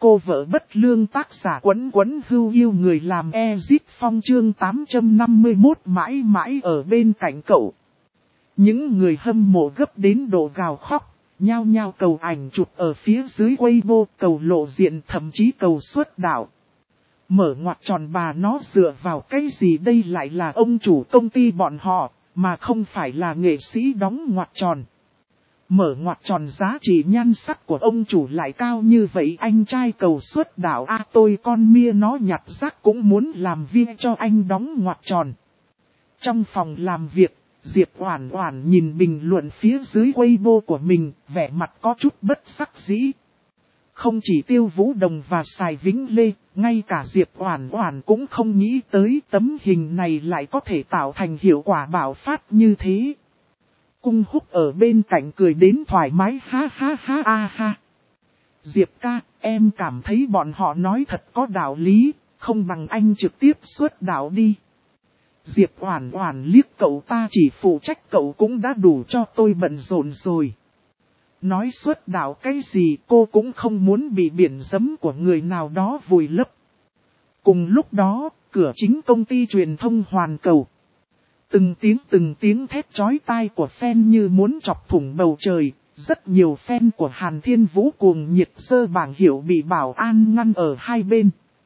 Cô vợ bất lương tác giả Quấn Quấn Hưu yêu người làm Ezit Phong chương 851 mãi mãi ở bên cạnh cậu. Những người hâm mộ gấp đến độ gào khóc, nhao nhao cầu ảnh chụp ở phía dưới Weibo, cầu lộ diện, thậm chí cầu xuất đạo. Mở ngoặc tròn bà nó dựa vào cái gì đây, lại là ông chủ công ty bọn họ, mà không phải là nghệ sĩ đóng ngoặc tròn. Mở ngoặc tròn giá trị nhan sắc của ông chủ lại cao như vậy, anh trai cầu xuất đạo tôi con mia nó nhặt rác cũng muốn làm viên cho anh đóng ngoặc tròn. Trong phòng làm việc, Diệp Oản Oản nhìn bình luận phía dưới Weibo của mình, vẻ mặt có chút bất đắc dĩ. Không chỉ Tiêu Vũ Đồng và Sài Vĩnh Lê, ngay cả Diệp Oản Oản cũng không nghĩ tới tấm hình này lại có thể tạo thành hiệu quả bạo phát như thế. Cung Húc ở bên cạnh cười đến thoải mái ha ha ha ha. Diệp ca, em cảm thấy bọn họ nói thật có đạo lý, không bằng anh trực tiếp xuất đạo đi. Diệp Oản Oản liếc cậu, ta chỉ phụ trách cậu cũng đã đủ cho tôi bận rộn rồi. Nói xuất đạo cái gì, cô cũng không muốn bị biển dẫm của người nào đó vùi lấp. Cùng lúc đó, cửa chính công ty truyền thông Hoàn Cầu. Từng tiếng thét chói tai của fan như muốn chọc thủng bầu trời. Rất nhiều fan của Hàn Thiên Vũ cuồng nhiệt giơ bảng hiệu bị bảo an ngăn ở hai bên.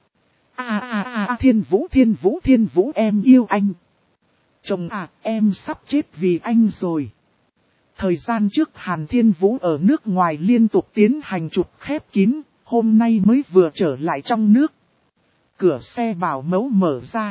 Thiên Vũ em yêu anh. Chồng em sắp chết vì anh rồi. Thời gian trước Hàn Thiên Vũ ở nước ngoài liên tục tiến hành chụp khép kín, hôm nay mới vừa trở lại trong nước. Cửa xe bảo mẫu mở ra,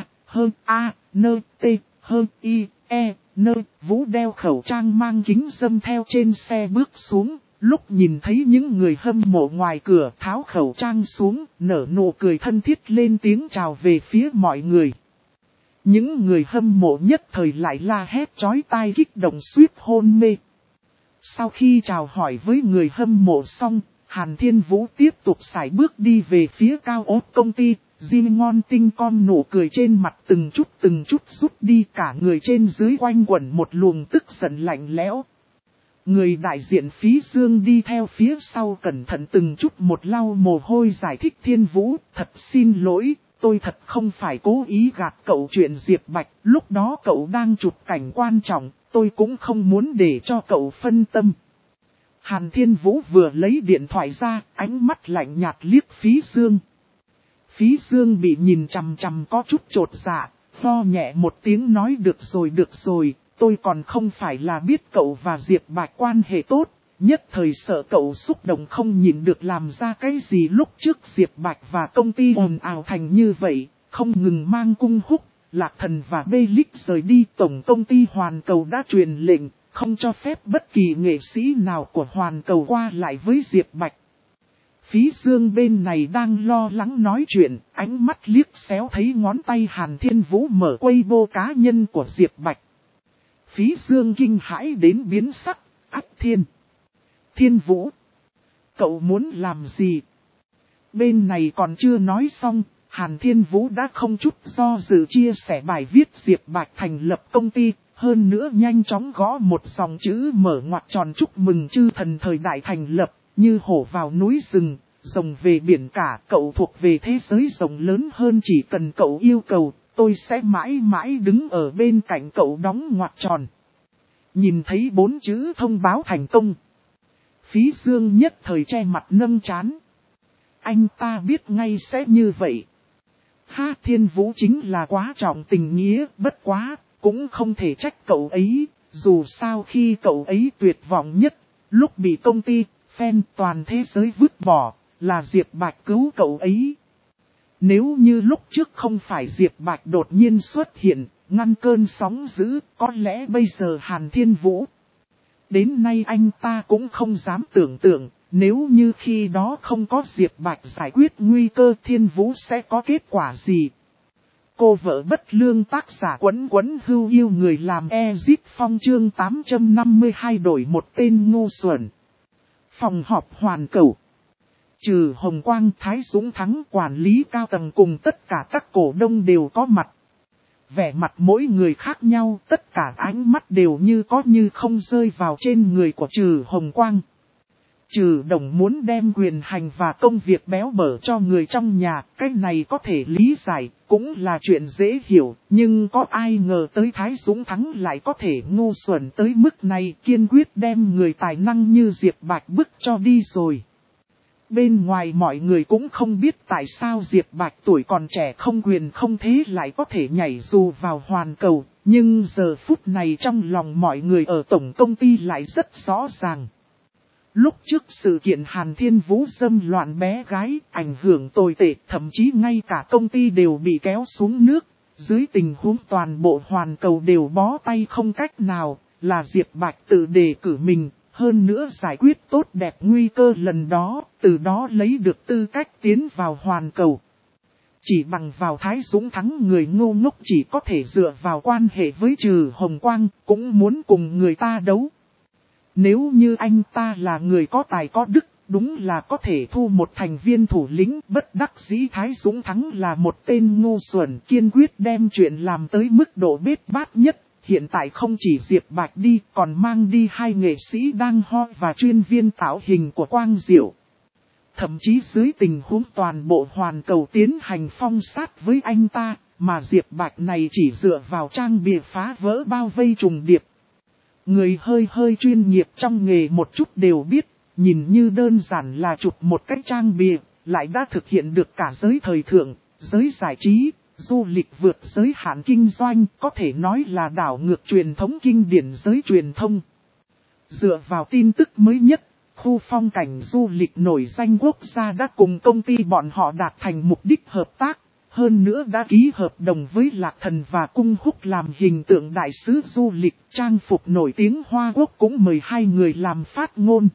Vũ đeo khẩu trang mang kính râm theo trên xe bước xuống, lúc nhìn thấy những người hâm mộ ngoài cửa tháo khẩu trang xuống, nở nụ cười thân thiết lên tiếng chào về phía mọi người. Những người hâm mộ nhất thời lại la hét chói tai kích động suýt hôn mê. Sau khi chào hỏi với người hâm mộ xong, Hàn Thiên Vũ tiếp tục sải bước đi về phía cao ốt công ty. Jin ngon tinh con nụ cười trên mặt từng chút rút đi, cả người trên dưới quanh quẩn một luồng tức giận lạnh lẽo. Người đại diện Phí Dương đi theo phía sau cẩn thận từng chút một lau mồ hôi giải thích, Thiên Vũ, thật xin lỗi, tôi thật không phải cố ý gạt cậu chuyện Diệp Bạch, lúc đó cậu đang chụp cảnh quan trọng, tôi cũng không muốn để cho cậu phân tâm. Hàn Thiên Vũ vừa lấy điện thoại ra, ánh mắt lạnh nhạt liếc Phí Dương. Phí Dương bị nhìn chằm chằm có chút chột dạ, lo nhẹ một tiếng nói được rồi, tôi còn không phải là biết cậu và Diệp Bạch quan hệ tốt, nhất thời sợ cậu xúc động không nhìn được làm ra cái gì lúc trước Diệp Bạch và công ty ồn ào thành như vậy, không ngừng mang Cung Húc, Lạc Thần và Bê Lích rời đi. Tổng công ty Hoàn Cầu đã truyền lệnh, không cho phép bất kỳ nghệ sĩ nào của Hoàn Cầu qua lại với Diệp Bạch. Phí Dương bên này đang lo lắng nói chuyện, ánh mắt liếc xéo thấy ngón tay Hàn Thiên Vũ mở Weibo cá nhân của Diệp Bạch. Phí Dương kinh hãi đến biến sắc, Thiên Vũ, cậu muốn làm gì? Bên này còn chưa nói xong, Hàn Thiên Vũ đã không chút do dự chia sẻ bài viết Diệp Bạch thành lập công ty, hơn nữa nhanh chóng gõ một dòng chữ mở ngoặc tròn chúc mừng chư thần thời đại thành lập. Như hổ vào núi rừng, rồng về biển cả, cậu thuộc về thế giới rộng lớn hơn, chỉ cần cậu yêu cầu, tôi sẽ mãi mãi đứng ở bên cạnh cậu đóng ngoặc tròn. Nhìn thấy 4 chữ thông báo thành công. Phí Dương nhất thời che mặt nâng trán. Anh ta biết ngay sẽ như vậy. Thiên Vũ chính là quá trọng tình nghĩa, bất quá, cũng không thể trách cậu ấy, dù sao khi cậu ấy tuyệt vọng nhất, lúc bị công ty, fan toàn thế giới vứt bỏ, là Diệp Bạch cứu cậu ấy. Nếu như lúc trước không phải Diệp Bạch đột nhiên xuất hiện, ngăn cơn sóng dữ, có lẽ bây giờ Hàn Thiên Vũ. Đến nay anh ta cũng không dám tưởng tượng, nếu như khi đó không có Diệp Bạch giải quyết nguy cơ, Thiên Vũ sẽ có kết quả gì. Cô vợ bất lương tác giả Quấn Quấn Hưu yêu người làm Ezit Phong chương 852 đổi một tên ngu xuẩn. Phòng họp Hoàn Cầu. Trừ Hồng Quang, Thái Dũng Thắng, quản lý cao tầng cùng tất cả các cổ đông đều có mặt. Vẻ mặt mỗi người khác nhau, tất cả ánh mắt đều như có như không rơi vào trên người của Trừ Hồng Quang. Trừ Đồng muốn đem quyền hành và công việc béo bở cho người trong nhà, cái này có thể lý giải, cũng là chuyện dễ hiểu, nhưng có ai ngờ tới Thái Dũng Thắng lại có thể ngu xuẩn tới mức này, kiên quyết đem người tài năng như Diệp Bạch bức cho đi rồi. Bên ngoài mọi người cũng không biết tại sao Diệp Bạch tuổi còn trẻ không quyền không thế lại có thể nhảy dù vào hoàn cầu, nhưng giờ phút này trong lòng mọi người ở tổng công ty lại rất rõ ràng. Lúc trước sự kiện Hàn Thiên Vũ dâm loạn bé gái, ảnh hưởng tồi tệ, thậm chí ngay cả công ty đều bị kéo xuống nước, dưới tình huống toàn bộ hoàn cầu đều bó tay không cách nào, là Diệp Bạch tự đề cử mình, hơn nữa giải quyết tốt đẹp nguy cơ lần đó, từ đó lấy được tư cách tiến vào hoàn cầu. Chỉ bằng vào Thái Dũng Thắng người ngu ngốc chỉ có thể dựa vào quan hệ với Trừ Hồng Quang, cũng muốn cùng người ta đấu. Nếu như anh ta là người có tài có đức, đúng là có thể thu một thành viên thủ lĩnh, bất đắc dĩ Thái Dũng Thắng là một tên ngu xuẩn kiên quyết đem chuyện làm tới mức độ bết bát nhất. Hiện tại không chỉ Diệp Bạch đi, còn mang đi 2 nghệ sĩ đang ho và chuyên viên tạo hình của Quang Diệu. Thậm chí dưới tình huống toàn bộ hoàn cầu tiến hành phong sát với anh ta, mà Diệp Bạch này chỉ dựa vào trang bìa phá vỡ bao vây trùng điệp. Người hơi chuyên nghiệp trong nghề một chút đều biết, nhìn như đơn giản là chụp một cái trang bìa, lại đã thực hiện được cả giới thời thượng, giới giải trí, du lịch vượt giới hạn kinh doanh, có thể nói là đảo ngược truyền thống kinh điển giới truyền thông. Dựa vào tin tức mới nhất, khu phong cảnh du lịch nổi danh quốc gia đã cùng công ty bọn họ đạt thành mục đích hợp tác, hơn nữa đã ký hợp đồng với Lạc Thần và Cung Húc làm hình tượng đại sứ du lịch, trang phục nổi tiếng Hoa Quốc cũng mời 2 người làm phát ngôn.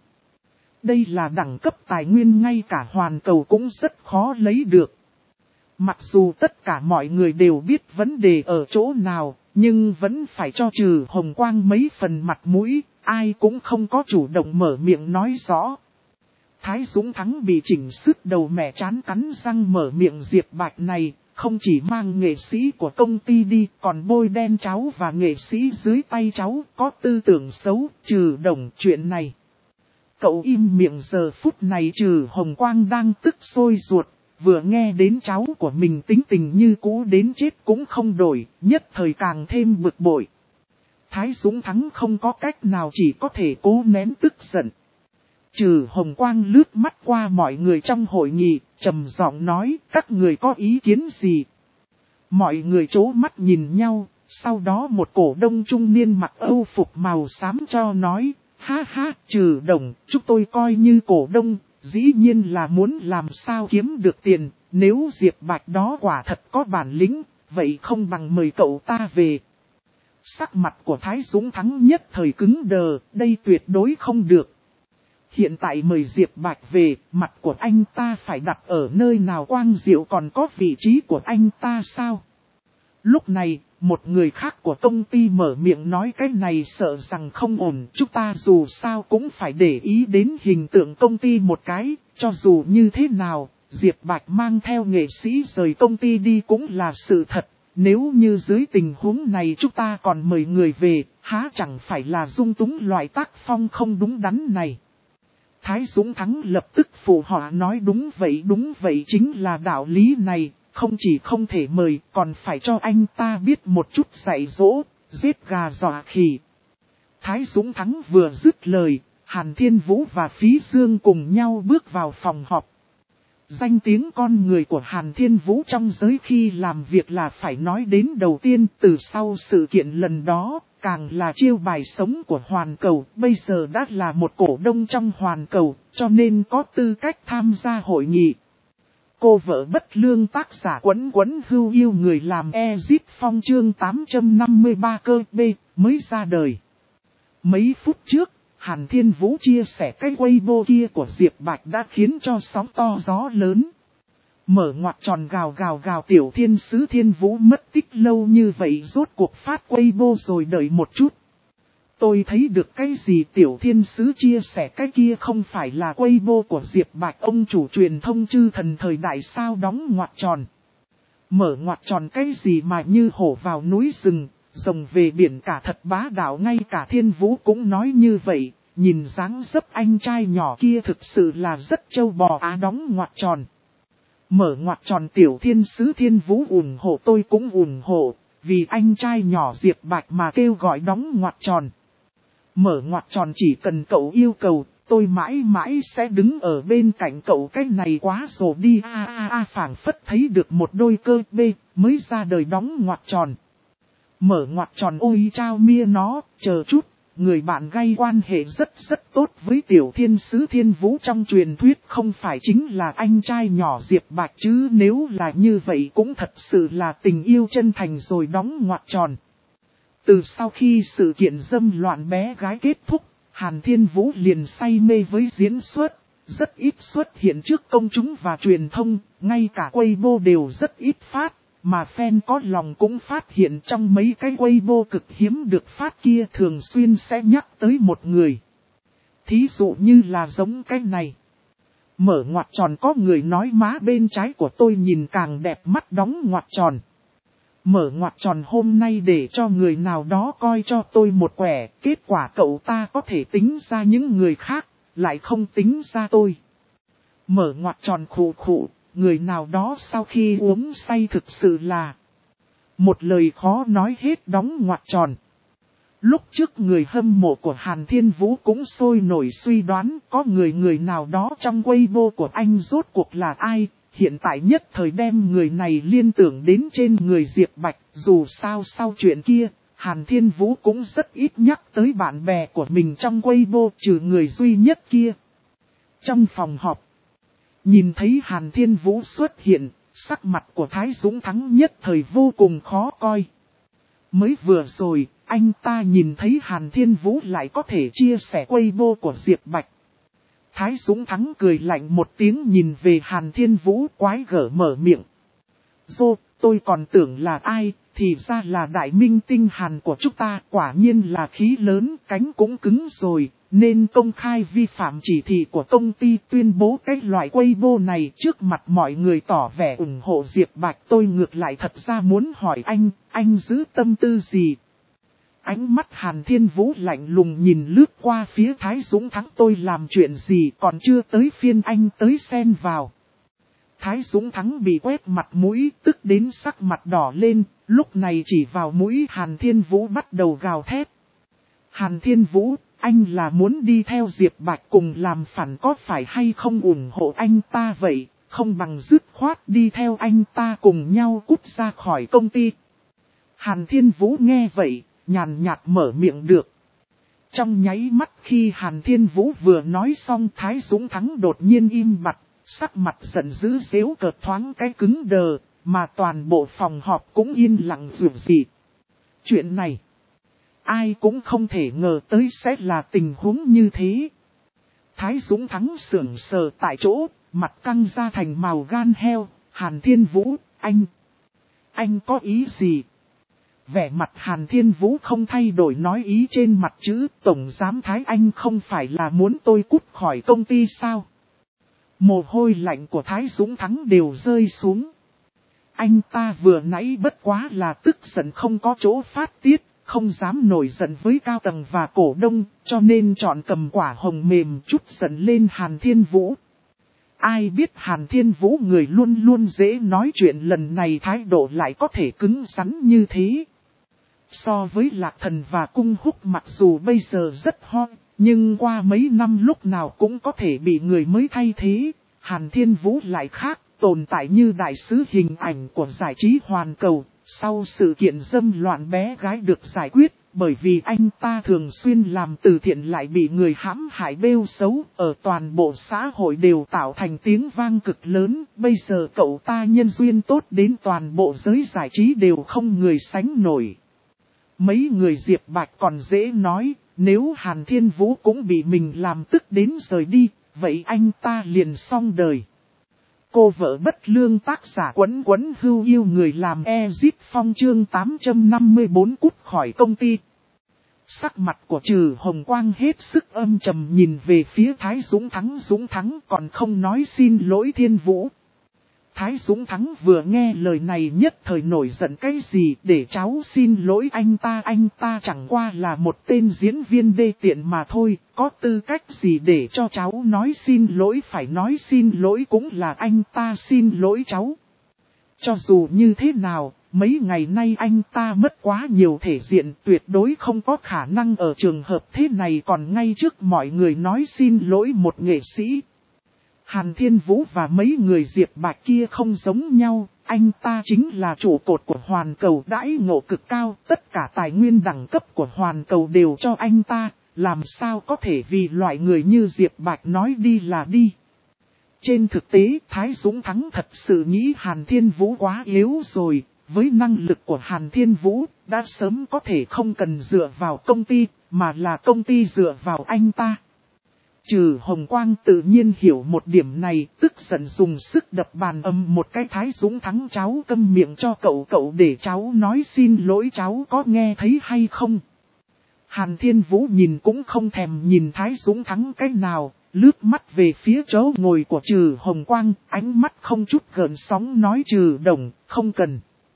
Đây là đẳng cấp tài nguyên ngay cả hoàn cầu cũng rất khó lấy được. Mặc dù tất cả mọi người đều biết vấn đề ở chỗ nào, nhưng vẫn phải cho Trừ Hồng Quang mấy phần mặt mũi, ai cũng không có chủ động mở miệng nói rõ. Thái Dũng Thắng bị chỉnh sứt đầu mẹ chán cắn răng mở miệng Diệp Bạch này, không chỉ mang nghệ sĩ của công ty đi, còn bôi đen cháu và nghệ sĩ dưới tay cháu, có tư tưởng xấu, Trừ Đồng chuyện này. Cậu im miệng giờ phút này Trừ Hồng Quang đang tức sôi ruột, vừa nghe đến cháu của mình tính tình như cũ đến chết cũng không đổi, nhất thời càng thêm bực bội. Thái Dũng Thắng không có cách nào chỉ có thể cố nén tức giận. Trừ Hồng Quang lướt mắt qua mọi người trong hội nghị, trầm giọng nói, các người có ý kiến gì? Mọi người chố mắt nhìn nhau, sau đó một cổ đông trung niên mặc âu phục màu xám cho nói, ha ha, Trừ Đồng, chúng tôi coi như cổ đông, dĩ nhiên là muốn làm sao kiếm được tiền, nếu Diệp Bạch đó quả thật có bản lĩnh, vậy không bằng mời cậu ta về. Sắc mặt của Thái Dũng Thắng nhất thời cứng đờ, đây tuyệt đối không được. Hiện tại mời Diệp Bạch về, mặt của anh ta phải đặt ở nơi nào? Quang Diệu còn có vị trí của anh ta sao? Lúc này, một người khác của công ty mở miệng nói cái này sợ rằng không ổn. Chúng ta dù sao cũng phải để ý đến hình tượng công ty một cái, cho dù như thế nào, Diệp Bạch mang theo nghệ sĩ rời công ty đi cũng là sự thật. Nếu như dưới tình huống này chúng ta còn mời người về, há chẳng phải là dung túng loại tác phong không đúng đắn này. Thái Dũng Thắng lập tức phụ họa nói đúng vậy chính là đạo lý này, không chỉ không thể mời còn phải cho anh ta biết một chút dạy dỗ, giết gà dọa khỉ. Thái Dũng Thắng vừa dứt lời, Hàn Thiên Vũ và Phí Dương cùng nhau bước vào phòng họp. Danh tiếng con người của Hàn Thiên Vũ trong giới khi làm việc là phải nói đến đầu tiên, từ sau sự kiện lần đó, càng là chiêu bài sống của Hoàn Cầu, bây giờ đã là một cổ đông trong Hoàn Cầu, cho nên có tư cách tham gia hội nghị. Cô vợ bất lương tác giả Quấn hưu yêu người làm Ezip Phong chương 853 cơ B mới ra đời. Mấy phút trước, Hàn Thiên Vũ chia sẻ cái Weibo kia của Diệp Bạch đã khiến cho sóng to gió lớn. Mở ngoặc tròn gào Tiểu Thiên Sứ Thiên Vũ mất tích lâu như vậy rốt cuộc phát Weibo rồi, đợi một chút. Tôi thấy được cái gì? Tiểu Thiên Sứ chia sẻ cái kia không phải là Weibo của Diệp Bạch ông chủ truyền thông chư thần thời đại sao? Đóng ngoặc tròn. Mở ngoặc tròn cái gì mà như hổ vào núi rừng, rồng về biển cả, thật bá đạo, ngay cả Thiên Vũ cũng nói như vậy, nhìn dáng dấp anh trai nhỏ kia thực sự là rất trâu bò đóng ngoặc tròn. Mở ngoặc tròn tiểu thiên sứ Thiên Vũ ủng hộ tôi cũng ủng hộ, vì anh trai nhỏ Diệp Bạch mà kêu gọi đóng ngoặc tròn. Mở ngoặc tròn chỉ cần cậu yêu cầu, tôi mãi mãi sẽ đứng ở bên cạnh cậu, cái này quá rồi đi phảng phất thấy được một đôi cơ bê, mới ra đời đóng ngoặc tròn. Mở ngoặc tròn ôi trao mia nó, chờ chút, người bạn gây quan hệ rất tốt với tiểu thiên sứ Thiên Vũ trong truyền thuyết không phải chính là anh trai nhỏ Diệp Bạch chứ, nếu là như vậy cũng thật sự là tình yêu chân thành rồi đóng ngoặc tròn. Từ sau khi sự kiện dâm loạn bé gái kết thúc, Hàn Thiên Vũ liền say mê với diễn xuất, rất ít xuất hiện trước công chúng và truyền thông, ngay cả Weibo đều rất ít phát, mà fan có lòng cũng phát hiện trong mấy cái Weibo cực hiếm được phát kia thường xuyên sẽ nhắc tới một người. Thí dụ như là giống cái này. Mở ngoặc tròn có người nói má bên trái của tôi nhìn càng đẹp mắt đóng ngoặc tròn. Mở ngoặc tròn hôm nay để cho người nào đó coi cho tôi một quẻ, kết quả cậu ta có thể tính ra những người khác, lại không tính ra tôi. Mở ngoặc tròn khụ khụ, người nào đó sau khi uống say thực sự là một lời khó nói hết đóng ngoặc tròn. Lúc trước người hâm mộ của Hàn Thiên Vũ cũng sôi nổi suy đoán có người nào đó trong Weibo của anh rốt cuộc là ai. Hiện tại nhất thời đem người này liên tưởng đến trên người Diệp Bạch, dù sao sau chuyện kia, Hàn Thiên Vũ cũng rất ít nhắc tới bạn bè của mình trong Weibo trừ người duy nhất kia. Trong phòng họp, nhìn thấy Hàn Thiên Vũ xuất hiện, sắc mặt của Thái Dũng Thắng nhất thời vô cùng khó coi. Mới vừa rồi, anh ta nhìn thấy Hàn Thiên Vũ lại có thể chia sẻ Weibo của Diệp Bạch. Thái Dũng Thắng cười lạnh một tiếng nhìn về Hàn Thiên Vũ quái gở mở miệng. Dô, tôi còn tưởng là ai, thì ra là đại minh tinh Hàn của chúng ta, quả nhiên là khí lớn, cánh cũng cứng rồi, nên công khai vi phạm chỉ thị của công ty tuyên bố cái loại Weibo này trước mặt mọi người tỏ vẻ ủng hộ Diệp Bạch. Tôi ngược lại thật ra muốn hỏi anh giữ tâm tư gì? Ánh mắt Hàn Thiên Vũ lạnh lùng nhìn lướt qua phía Thái Dũng Thắng, tôi làm chuyện gì còn chưa tới phiên anh tới xen vào. Thái Dũng Thắng bị quét mặt mũi tức đến sắc mặt đỏ lên, lúc này chỉ vào mũi Hàn Thiên Vũ bắt đầu gào thét. Hàn Thiên Vũ, anh là muốn đi theo Diệp Bạch cùng làm phản có phải hay không ủng hộ anh ta vậy, không bằng dứt khoát đi theo anh ta cùng nhau cút ra khỏi công ty. Hàn Thiên Vũ nghe vậy, nhàn nhạt mở miệng được. Trong nháy mắt khi Hàn Thiên Vũ vừa nói xong, Thái Dũng Thắng đột nhiên im bặt, sắc mặt giận dữ xéo cợt thoáng cái cứng đờ, mà toàn bộ phòng họp cũng yên lặng rủi dị. Chuyện này, ai cũng không thể ngờ tới sẽ là tình huống như thế. Thái Dũng Thắng sững sờ tại chỗ, mặt căng ra thành màu gan heo. Hàn Thiên Vũ, anh có ý gì? Vẻ mặt Hàn Thiên Vũ không thay đổi nói ý trên mặt chữ, Tổng Giám Thái anh không phải là muốn tôi cút khỏi công ty sao? Mồ hôi lạnh của Thái Dũng Thắng đều rơi xuống. Anh ta vừa nãy bất quá là tức giận không có chỗ phát tiết, không dám nổi giận với cao tầng và cổ đông, cho nên chọn cầm quả hồng mềm chút giận lên Hàn Thiên Vũ. Ai biết Hàn Thiên Vũ người luôn luôn dễ nói chuyện, lần này thái độ lại có thể cứng rắn như thế. So với Lạc Thần và Cung Húc mặc dù bây giờ rất hot, nhưng qua mấy năm lúc nào cũng có thể bị người mới thay thế, Hàn Thiên Vũ lại khác, tồn tại như đại sứ hình ảnh của giải trí hoàn cầu. Sau sự kiện dâm loạn bé gái được giải quyết, bởi vì anh ta thường xuyên làm từ thiện lại bị người hãm hại bêu xấu, ở toàn bộ xã hội đều tạo thành tiếng vang cực lớn. Bây giờ cậu ta nhân duyên tốt đến toàn bộ giới giải trí đều không người sánh nổi. Mấy người Diệp Bạch còn dễ nói, nếu Hàn Thiên Vũ cũng bị mình làm tức đến rời đi, vậy anh ta liền xong đời. Cô vợ bất lương tác giả Quấn Quấn hưu yêu người làm Ezit Phong chương 854 cút khỏi công ty. Sắc mặt của Trừ Hồng Quang hết sức âm trầm nhìn về phía Thái Dũng Thắng còn không nói xin lỗi Thiên Vũ. Thái Dũng Thắng vừa nghe lời này nhất thời nổi giận cái gì để cháu xin lỗi anh ta chẳng qua là một tên diễn viên đê tiện mà thôi, có tư cách gì để cho cháu nói xin lỗi, phải nói xin lỗi cũng là anh ta xin lỗi cháu. Cho dù như thế nào, mấy ngày nay anh ta mất quá nhiều thể diện, tuyệt đối không có khả năng ở trường hợp thế này còn ngay trước mọi người nói xin lỗi một nghệ sĩ. Hàn Thiên Vũ và mấy người Diệp Bạch kia không giống nhau, anh ta chính là trụ cột của Hoàn Cầu, đãi ngộ cực cao, tất cả tài nguyên đẳng cấp của Hoàn Cầu đều cho anh ta, làm sao có thể vì loại người như Diệp Bạch nói đi là đi. Trên thực tế, Thái Dũng Thắng thật sự nghĩ Hàn Thiên Vũ quá yếu rồi, với năng lực của Hàn Thiên Vũ, đã sớm có thể không cần dựa vào công ty, mà là công ty dựa vào anh ta. Trừ Hồng Quang tự nhiên hiểu một điểm này, tức giận dùng sức đập bàn một cái. Thái Dũng Thắng, cháu câm miệng cho cậu để cháu nói xin lỗi, cháu có nghe thấy hay không? Hàn Thiên Vũ nhìn cũng không thèm nhìn Thái Dũng Thắng cái nào, lướt mắt về phía chỗ ngồi của Trừ Hồng Quang, ánh mắt không chút gợn sóng nói: Trừ Đồng, không cần.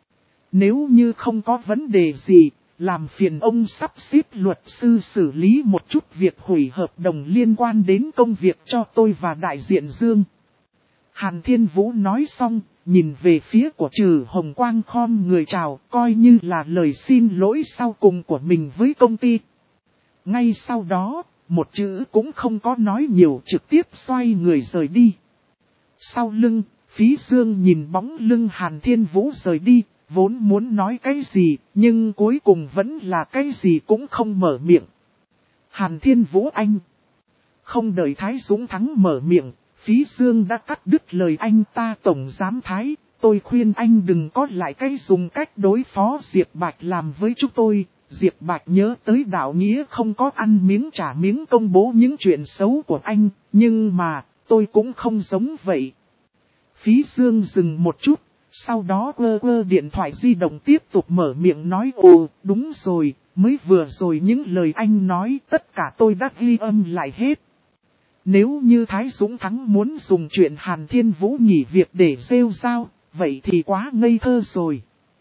Nếu như không có vấn đề gì, làm phiền ông sắp xếp luật sư xử lý một chút việc hủy hợp đồng liên quan đến công việc cho tôi và đại diện Dương. Hàn Thiên Vũ nói xong, nhìn về phía của Trừ Hồng Quang khom người chào, coi như là lời xin lỗi sau cùng của mình với công ty. Ngay sau đó, một chữ cũng không có nói nhiều, trực tiếp xoay người rời đi. Sau lưng, Phí Dương nhìn bóng lưng Hàn Thiên Vũ rời đi, vốn muốn nói cái gì, nhưng cuối cùng vẫn là cái gì cũng không mở miệng. Hàn Thiên Vũ anh. Không đợi Thái Dũng Thắng mở miệng, Phí Dương đã cắt đứt lời anh ta. Tổng giám Thái, tôi khuyên anh đừng có lại cái dùng cách đối phó Diệp Bạch làm với chúng tôi. Diệp Bạch nhớ tới đạo nghĩa không có ăn miếng trả miếng công bố những chuyện xấu của anh, nhưng mà, tôi cũng không giống vậy. Phí Dương dừng một chút, sau đó quơ điện thoại di động tiếp tục mở miệng nói: Ồ, đúng rồi, mới vừa rồi những lời anh nói tất cả tôi đã ghi âm lại hết. Nếu như Thái Dũng Thắng muốn dùng chuyện Hàn Thiên Vũ nghỉ việc để rêu rao, vậy thì quá ngây thơ rồi.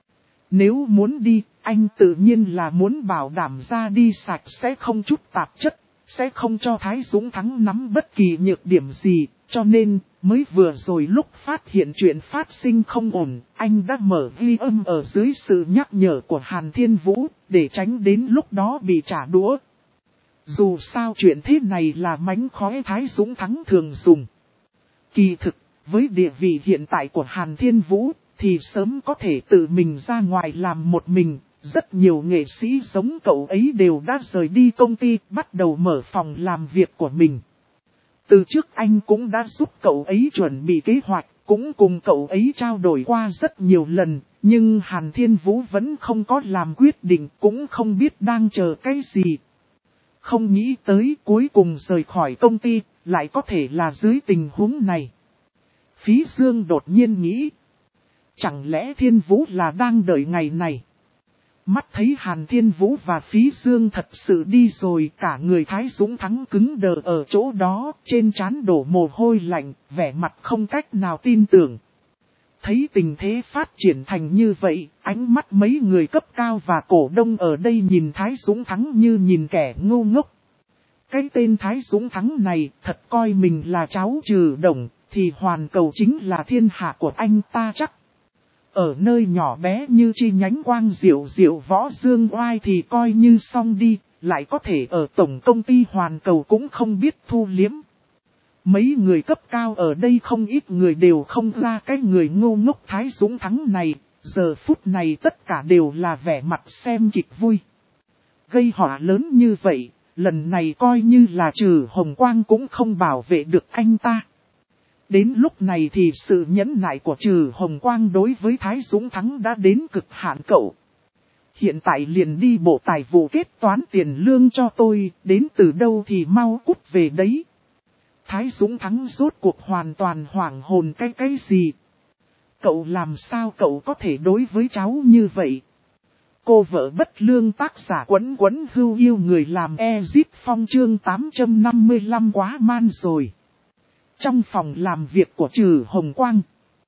Nếu muốn đi, anh tự nhiên là muốn bảo đảm ra đi sạch sẽ không chút tạp chất, sẽ không cho Thái Dũng Thắng nắm bất kỳ nhược điểm gì, cho nên, mới vừa rồi lúc phát hiện chuyện phát sinh không ổn, anh đã mở ghi âm ở dưới sự nhắc nhở của Hàn Thiên Vũ, để tránh đến lúc đó bị trả đũa. Dù sao chuyện thế này là mánh khóe Thái Dũng Thắng thường dùng. Kỳ thực, với địa vị hiện tại của Hàn Thiên Vũ, thì sớm có thể tự mình ra ngoài làm một mình. Rất nhiều nghệ sĩ giống cậu ấy đều đã rời đi công ty, bắt đầu mở phòng làm việc của mình. Từ trước anh cũng đã giúp cậu ấy chuẩn bị kế hoạch, cũng cùng cậu ấy trao đổi qua rất nhiều lần, nhưng Hàn Thiên Vũ vẫn không có làm quyết định, cũng không biết đang chờ cái gì. Không nghĩ tới cuối cùng rời khỏi công ty, lại có thể là dưới tình huống này. Phí Dương đột nhiên nghĩ, chẳng lẽ Thiên Vũ là đang đợi ngày này? Mắt thấy Hàn Thiên Vũ và Phí Dương thật sự đi rồi, cả người Thái Dũng Thắng cứng đờ ở chỗ đó, trên trán đổ mồ hôi lạnh, vẻ mặt không cách nào tin tưởng. Thấy tình thế phát triển thành như vậy, ánh mắt mấy người cấp cao và cổ đông ở đây nhìn Thái Dũng Thắng như nhìn kẻ ngu ngốc. Cái tên Thái Dũng Thắng này thật coi mình là cháu Trừ Đồng, thì Hoàn Cầu chính là thiên hạ của anh ta chắc. Ở nơi nhỏ bé như chi nhánh Quang Diệu Diệu Võ Dương Oai thì coi như xong đi, lại có thể ở tổng công ty Hoàn Cầu cũng không biết thu liếm. Mấy người cấp cao ở đây không ít người đều không ra cái người ngu ngốc Thái Dũng Thắng này, giờ phút này tất cả đều là vẻ mặt xem kịch vui. Gây họa lớn như vậy, lần này coi như là Trừ Hồng Quang cũng không bảo vệ được anh ta. Đến lúc này thì sự nhẫn nại của Trừ Hồng Quang đối với Thái Dũng Thắng đã đến cực hạn cậu. Hiện tại liền đi bộ tài vụ kết toán tiền lương cho tôi, đến từ đâu thì mau cút về đấy. Thái Dũng Thắng rốt cuộc hoàn toàn hoảng hồn cái gì? Cậu làm sao cậu có thể đối với cháu như vậy? Cô vợ bất lương tác giả Quấn Quấn Hưu yêu người làm Ezip Phong chương 855 quá man rồi. Trong phòng làm việc của Trừ Hồng Quang,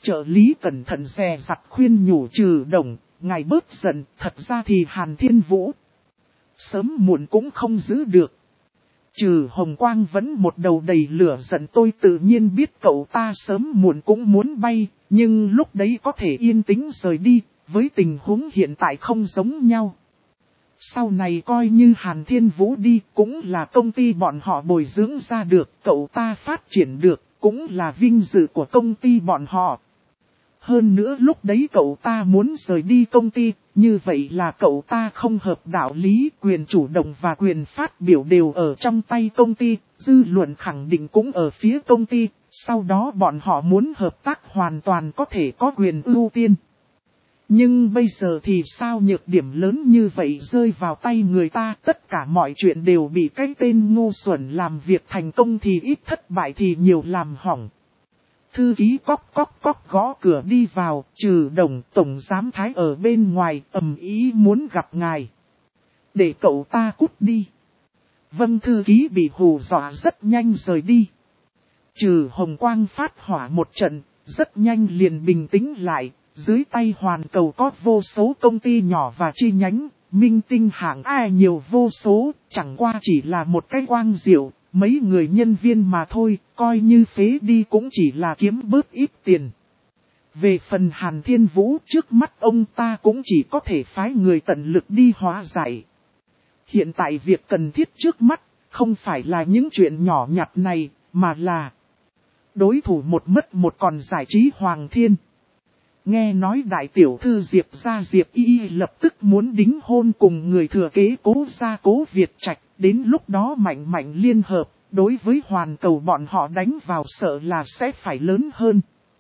Trợ lý cẩn thận dè dặt khuyên nhủ Trừ Đồng, ngài bớt giận, thật ra thì Hàn Thiên Vũ sớm muộn cũng không giữ được. Trừ Hồng Quang vẫn một đầu đầy lửa giận, tôi tự nhiên biết cậu ta sớm muộn cũng muốn bay, nhưng lúc đấy có thể yên tĩnh rời đi, với tình huống hiện tại không giống nhau. Sau này coi như Hàn Thiên Vũ đi cũng là công ty bọn họ bồi dưỡng ra được, cậu ta phát triển được, cũng là vinh dự của công ty bọn họ. Hơn nữa lúc đấy cậu ta muốn rời đi công ty, như vậy là cậu ta không hợp đạo lý, quyền chủ động và quyền phát biểu đều ở trong tay công ty, dư luận khẳng định cũng ở phía công ty, sau đó bọn họ muốn hợp tác hoàn toàn có thể có quyền ưu tiên. Nhưng bây giờ thì sao, nhược điểm lớn như vậy rơi vào tay người ta, tất cả mọi chuyện đều bị cái tên ngu xuẩn làm việc thành công thì ít, thất bại thì nhiều làm hỏng. Thư ký cóc gõ cửa đi vào, Trừ Đồng tổng giám Thái ở bên ngoài ầm ý muốn gặp ngài. Để cậu ta cút đi. Vâng, thư ký bị hù dọa rất nhanh rời đi. Trừ Hồng Quang phát hỏa một trận, rất nhanh liền bình tĩnh lại. Dưới tay Hoàn Cầu có vô số công ty nhỏ và chi nhánh, minh tinh hạng A nhiều vô số, chẳng qua chỉ là một cái quang diệu, mấy người nhân viên mà thôi, coi như phế đi cũng chỉ là kiếm bớt ít tiền. Về phần Hàn Thiên Vũ, trước mắt ông ta cũng chỉ có thể phái người tận lực đi hóa giải. Hiện tại việc cần thiết trước mắt, không phải là những chuyện nhỏ nhặt này, mà là đối thủ một mất một còn giải trí Hoàng Thiên. Nghe nói đại tiểu thư Diệp gia Diệp Y lập tức muốn đính hôn cùng người thừa kế Cố gia Cố Việt Trạch, đến lúc đó mạnh mạnh liên hợp, đối với Hoàn Cầu bọn họ đánh vào sợ là sẽ phải lớn hơn.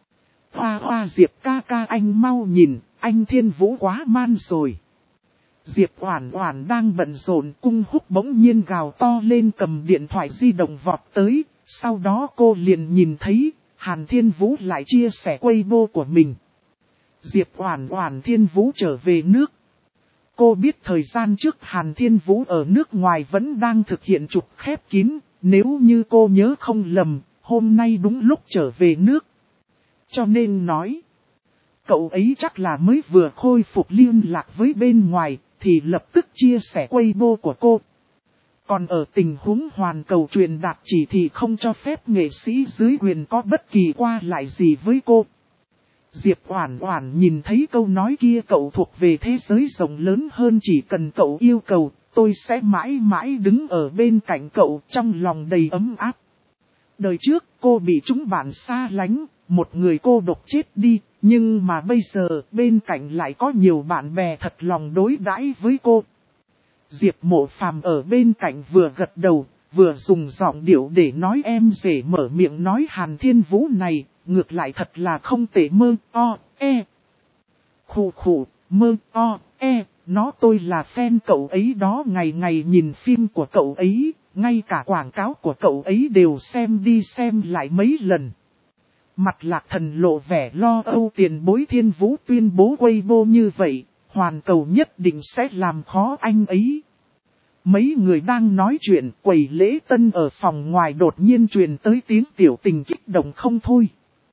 Hoa Diệp ca ca anh mau nhìn, anh Thiên Vũ quá man rồi. Diệp Oản Oản đang bận rộn, Cung Húc bỗng nhiên gào to lên cầm điện thoại di động vọt tới, sau đó cô liền nhìn thấy Hàn Thiên Vũ lại chia sẻ Weibo của mình. Diệp Oản Oản, Thiên Vũ trở về nước. Cô biết thời gian trước Hàn Thiên Vũ ở nước ngoài vẫn đang thực hiện trục khép kín, nếu như cô nhớ không lầm, hôm nay đúng lúc trở về nước. Cho nên nói, cậu ấy chắc là mới vừa khôi phục liên lạc với bên ngoài, thì lập tức chia sẻ Weibo của cô. Còn ở tình huống Hoàn Cầu truyền đạt chỉ thị không cho phép nghệ sĩ dưới quyền có bất kỳ qua lại gì với cô. Diệp Oản Oản nhìn thấy câu nói kia, cậu thuộc về thế giới rộng lớn hơn, chỉ cần cậu yêu cầu, tôi sẽ mãi mãi đứng ở bên cạnh cậu, trong lòng đầy ấm áp. Đời trước cô bị chúng bạn xa lánh, một người cô độc chết đi, nhưng mà bây giờ bên cạnh lại có nhiều bạn bè thật lòng đối đãi với cô. Diệp Mộ Phàm ở bên cạnh vừa gật đầu, vừa dùng giọng điệu để nói em rể mở miệng nói Hàn Thiên Vũ này, ngược lại thật là không tệ, nó tôi là fan cậu ấy đó, ngày ngày nhìn phim của cậu ấy, ngay cả quảng cáo của cậu ấy đều xem đi xem lại mấy lần. Mặt Lạc Thần lộ vẻ lo âu, tiền bối Thiên Vũ tuyên bố Weibo như vậy, Hoàn Cầu nhất định sẽ làm khó anh ấy. Mấy người đang nói chuyện, quầy lễ tân ở phòng ngoài đột nhiên truyền tới tiếng Tiểu Tình kích động không thôi.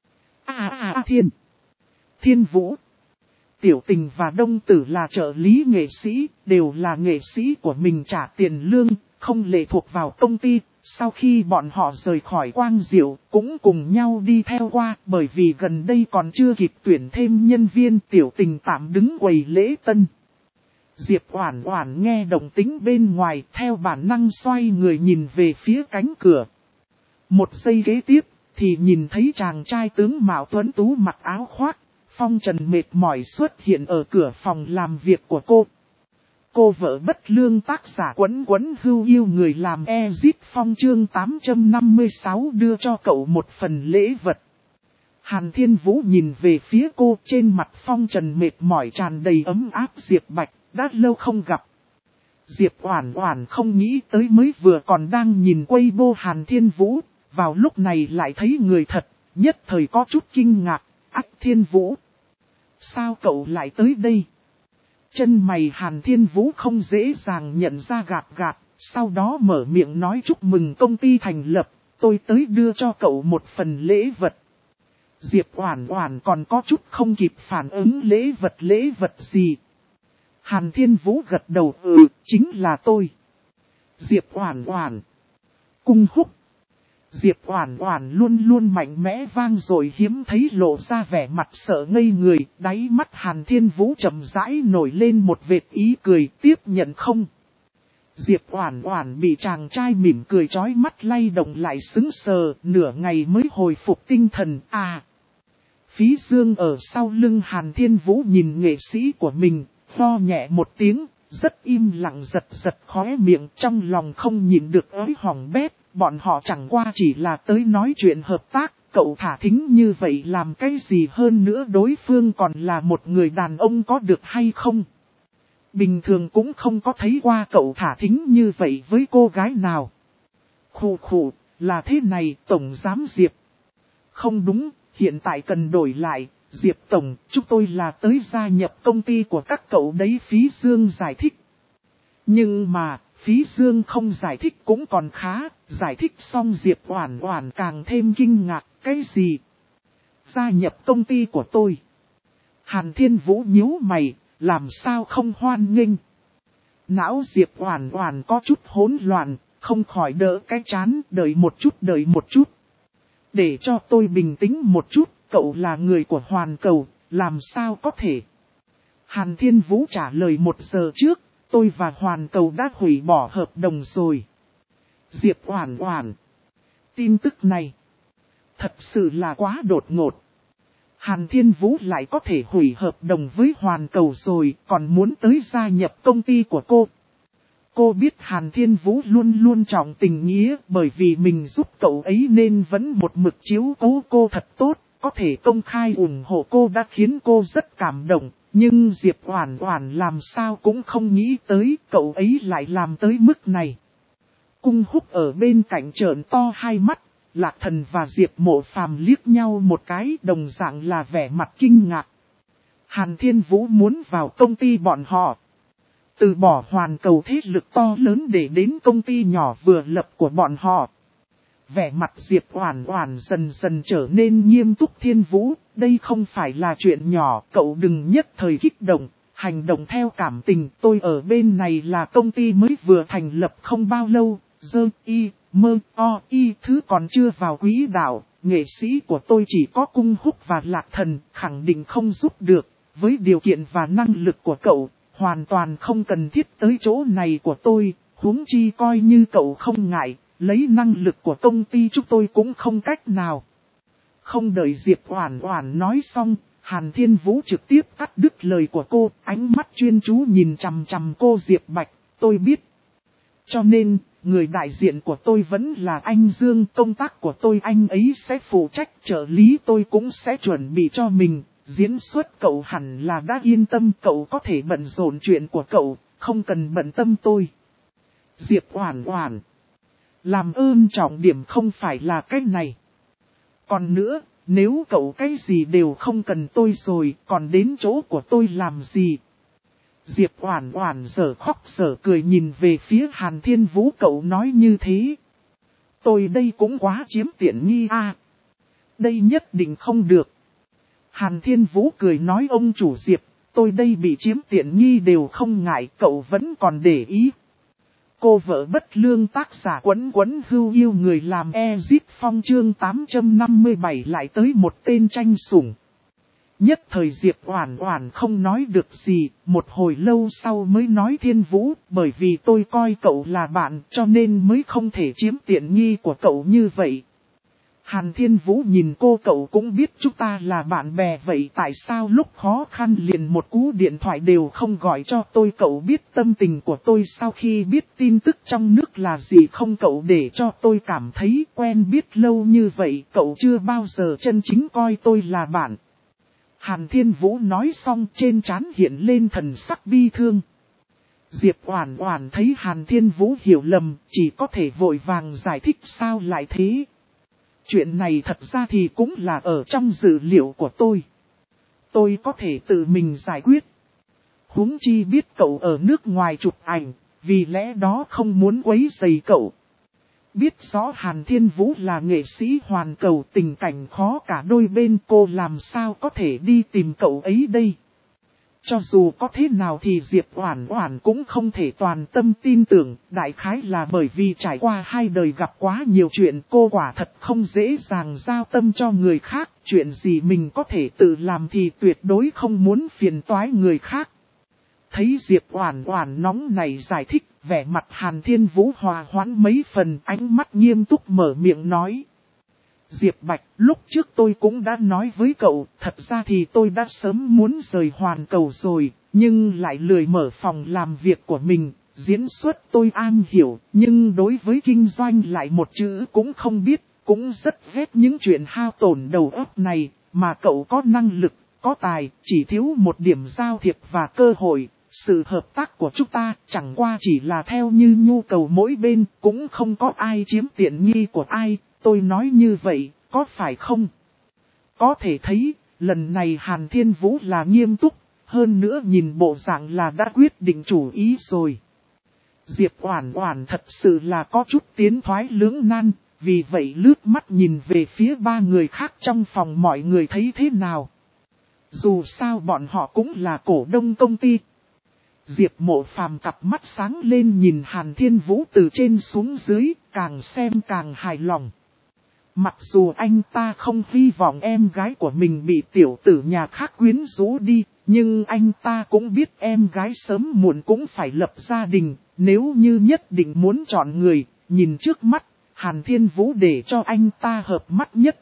Thiên Vũ, Tiểu Tình và Đông Tử là trợ lý nghệ sĩ, đều là nghệ sĩ của mình trả tiền lương, không lệ thuộc vào công ty. Sau khi bọn họ rời khỏi Quang Diệu, cũng cùng nhau đi theo qua, bởi vì gần đây còn chưa kịp tuyển thêm nhân viên, Tiểu Tình tạm đứng quầy lễ tân. Diệp Oản Oản nghe động tĩnh bên ngoài, theo bản năng xoay người nhìn về phía cánh cửa. Một giây kế tiếp, thì nhìn thấy chàng trai tướng mạo tuấn tú mặc áo khoác, phong trần mệt mỏi xuất hiện ở cửa phòng làm việc của cô. Cô vợ bất lương tác giả Quấn Quấn hưu yêu người làm Ezit Phong chương 856 đưa cho cậu một phần lễ vật. Hàn Thiên Vũ nhìn về phía cô, trên mặt phong trần mệt mỏi tràn đầy ấm áp. Diệp Bạch, đã lâu không gặp. Diệp Oản Oản không nghĩ tới mới vừa còn đang nhìn Weibo Hàn Thiên Vũ, vào lúc này lại thấy người thật, nhất thời có chút kinh ngạc. Thiên Vũ, sao cậu lại tới đây? Chân mày Hàn Thiên Vũ không dễ dàng nhận ra, gạt, sau đó mở miệng nói chúc mừng công ty thành lập, tôi tới đưa cho cậu một phần lễ vật. Diệp Oản Oản còn có chút không kịp phản ứng lễ vật gì. Hàn Thiên Vũ gật đầu, chính là tôi. Diệp Oản Oản. Cung Húc. Diệp Oản Oản luôn luôn mạnh mẽ vang rồi hiếm thấy lộ ra vẻ mặt sợ ngây người, đáy mắt Hàn Thiên Vũ chậm rãi nổi lên một vệt ý cười, tiếp nhận không. Diệp Oản Oản bị chàng trai mỉm cười chói mắt lay động lại sững sờ, nửa ngày mới hồi phục tinh thần. Phí Dương ở sau lưng Hàn Thiên Vũ nhìn nghệ sĩ của mình, ho nhẹ một tiếng, rất im lặng giật giật khóe miệng, trong lòng không nhịn được ới hỏng bét, bọn họ chẳng qua chỉ là tới nói chuyện hợp tác, cậu thả thính như vậy làm cái gì hơn nữa, đối phương còn là một người đàn ông có được hay không? Bình thường cũng không có thấy qua cậu thả thính như vậy với cô gái nào. Khụ, là thế này, Tổng Giám Diệp. Không đúng, hiện tại cần đổi lại, Diệp Tổng, chúng tôi là tới gia nhập công ty của các cậu đấy, Phí Dương giải thích. Nhưng mà, Phí Dương không giải thích cũng còn khá, giải thích xong Diệp Oản Oản càng thêm kinh ngạc, cái gì? Gia nhập công ty của tôi. Hàn Thiên Vũ nhíu mày, làm sao không hoan nghênh? Não Diệp Oản Oản có chút hỗn loạn, không khỏi đỡ cái trán, đợi một chút. Để cho tôi bình tĩnh một chút, cậu là người của Hoàn Cầu, làm sao có thể? Hàn Thiên Vũ trả lời 1 giờ trước, tôi và Hoàn Cầu đã hủy bỏ hợp đồng rồi. Diệp Oản Oản. Tin tức này thật sự là quá đột ngột. Hàn Thiên Vũ lại có thể hủy hợp đồng với Hoàn Cầu rồi, còn muốn tới gia nhập công ty của cô. Cô biết Hàn Thiên Vũ luôn luôn trọng tình nghĩa, bởi vì mình giúp cậu ấy nên vẫn một mực chiếu cố cô thật tốt, có thể công khai ủng hộ cô đã khiến cô rất cảm động. Nhưng Diệp Oản Oản làm sao cũng không nghĩ tới cậu ấy lại làm tới mức này. Cung Húc ở bên cạnh trợn to hai mắt, Lạc Thần và Diệp Mộ Phàm liếc nhau một cái, đồng dạng là vẻ mặt kinh ngạc. Hàn Thiên Vũ muốn vào công ty bọn họ. Từ bỏ Hoàn Cầu thế lực to lớn để đến công ty nhỏ vừa lập của bọn họ. Vẻ mặt Diệp Oản Oản dần dần trở nên nghiêm túc. Thiên Vũ, đây không phải là chuyện nhỏ, cậu đừng nhất thời kích động, hành động theo cảm tình. Tôi ở bên này là công ty mới vừa thành lập không bao lâu, thứ còn chưa vào quỹ đạo, nghệ sĩ của tôi chỉ có Cung Húc và Lạc Thần, khẳng định không giúp được, với điều kiện và năng lực của cậu. Hoàn toàn không cần thiết tới chỗ này của tôi, huống chi coi như cậu không ngại, lấy năng lực của công ty chúng tôi cũng không cách nào. Không đợi Diệp Oản Oản nói xong, Hàn Thiên Vũ trực tiếp cắt đứt lời của cô, ánh mắt chuyên chú nhìn chằm chằm cô Diệp Bạch, tôi biết. Cho nên, người đại diện của tôi vẫn là anh Dương, công tác của tôi anh ấy sẽ phụ trách, trợ lý tôi cũng sẽ chuẩn bị cho mình. Diễn xuất cậu hẳn là đã yên tâm, cậu có thể bận rộn chuyện của cậu, không cần bận tâm tôi. Diệp Oản Oản. Làm ơn trọng điểm không phải là cái này. Còn nữa, nếu cậu cái gì đều không cần tôi rồi, còn đến chỗ của tôi làm gì? Diệp Oản Oản dở khóc dở cười nhìn về phía Hàn Thiên Vũ, cậu nói như thế. Tôi đây cũng quá chiếm tiện nghi a. Đây nhất định không được. Hàn Thiên Vũ cười nói, ông chủ Diệp, tôi đây bị chiếm tiện nghi đều không ngại, cậu vẫn còn để ý. Cô vợ bất lương tác giả Quấn Quấn hưu yêu người làm Ezit Phong chương 857 lại tới một tên tranh sủng. Nhất thời Diệp Oản Oản không nói được gì, một hồi lâu sau mới nói, Thiên Vũ, bởi vì tôi coi cậu là bạn cho nên mới không thể chiếm tiện nghi của cậu như vậy. Hàn Thiên Vũ nhìn cô, cậu cũng biết chúng ta là bạn bè, vậy tại sao lúc khó khăn liền một cú điện thoại đều không gọi cho tôi? Cậu biết tâm tình của tôi sau khi biết tin tức trong nước là gì không? Cậu để cho tôi cảm thấy quen biết lâu như vậy, cậu chưa bao giờ chân chính coi tôi là bạn. Hàn Thiên Vũ nói xong, trên trán hiện lên thần sắc bi thương. Diệp Oản Oản thấy Hàn Thiên Vũ hiểu lầm, chỉ có thể vội vàng giải thích, sao lại thế? Chuyện này thật ra thì cũng là ở trong dữ liệu của tôi. Tôi có thể tự mình giải quyết. Huống chi biết cậu ở nước ngoài chụp ảnh, vì lẽ đó không muốn quấy rầy cậu. Biết rõ Hàn Thiên Vũ là nghệ sĩ hoàn cầu, tình cảnh khó cả đôi bên, cô làm sao có thể đi tìm cậu ấy đây. Cho dù có thế nào thì Diệp Oản Oản cũng không thể toàn tâm tin tưởng, đại khái là bởi vì trải qua 2 đời gặp quá nhiều chuyện, cô quả thật không dễ dàng giao tâm cho người khác, chuyện gì mình có thể tự làm thì tuyệt đối không muốn phiền toái người khác. Thấy Diệp Oản Oản nóng này giải thích, vẻ mặt Hàn Thiên Vũ hòa hoãn mấy phần, ánh mắt nghiêm túc mở miệng nói. Diệp Bạch, lúc trước tôi cũng đã nói với cậu, thật ra thì tôi đã sớm muốn rời hoàn cầu rồi, nhưng lại lười mở phòng làm việc của mình, diễn xuất tôi am hiểu, nhưng đối với kinh doanh lại một chữ cũng không biết, cũng rất ghét những chuyện hao tổn đầu óc này, mà cậu có năng lực, có tài, chỉ thiếu một điểm giao thiệp và cơ hội. Sự hợp tác của chúng ta chẳng qua chỉ là theo như nhu cầu mỗi bên, cũng không có ai chiếm tiện nghi của ai, tôi nói như vậy, có phải không? Có thể thấy, lần này Hàn Thiên Vũ là nghiêm túc, hơn nữa nhìn bộ dạng là đã quyết định chủ ý rồi. Diệp Oản Oản thật sự là có chút tiến thoái lưỡng nan, vì vậy lướt mắt nhìn về phía 3 người khác trong phòng, mọi người thấy thế nào? Dù sao bọn họ cũng là cổ đông công ty. Diệp Mộ Phàm cặp mắt sáng lên nhìn Hàn Thiên Vũ từ trên xuống dưới, càng xem càng hài lòng. Mặc dù anh ta không hy vọng em gái của mình bị tiểu tử nhà khác quyến rũ đi, nhưng anh ta cũng biết em gái sớm muộn cũng phải lập gia đình, nếu như nhất định muốn chọn người, nhìn trước mắt, Hàn Thiên Vũ để cho anh ta hợp mắt nhất.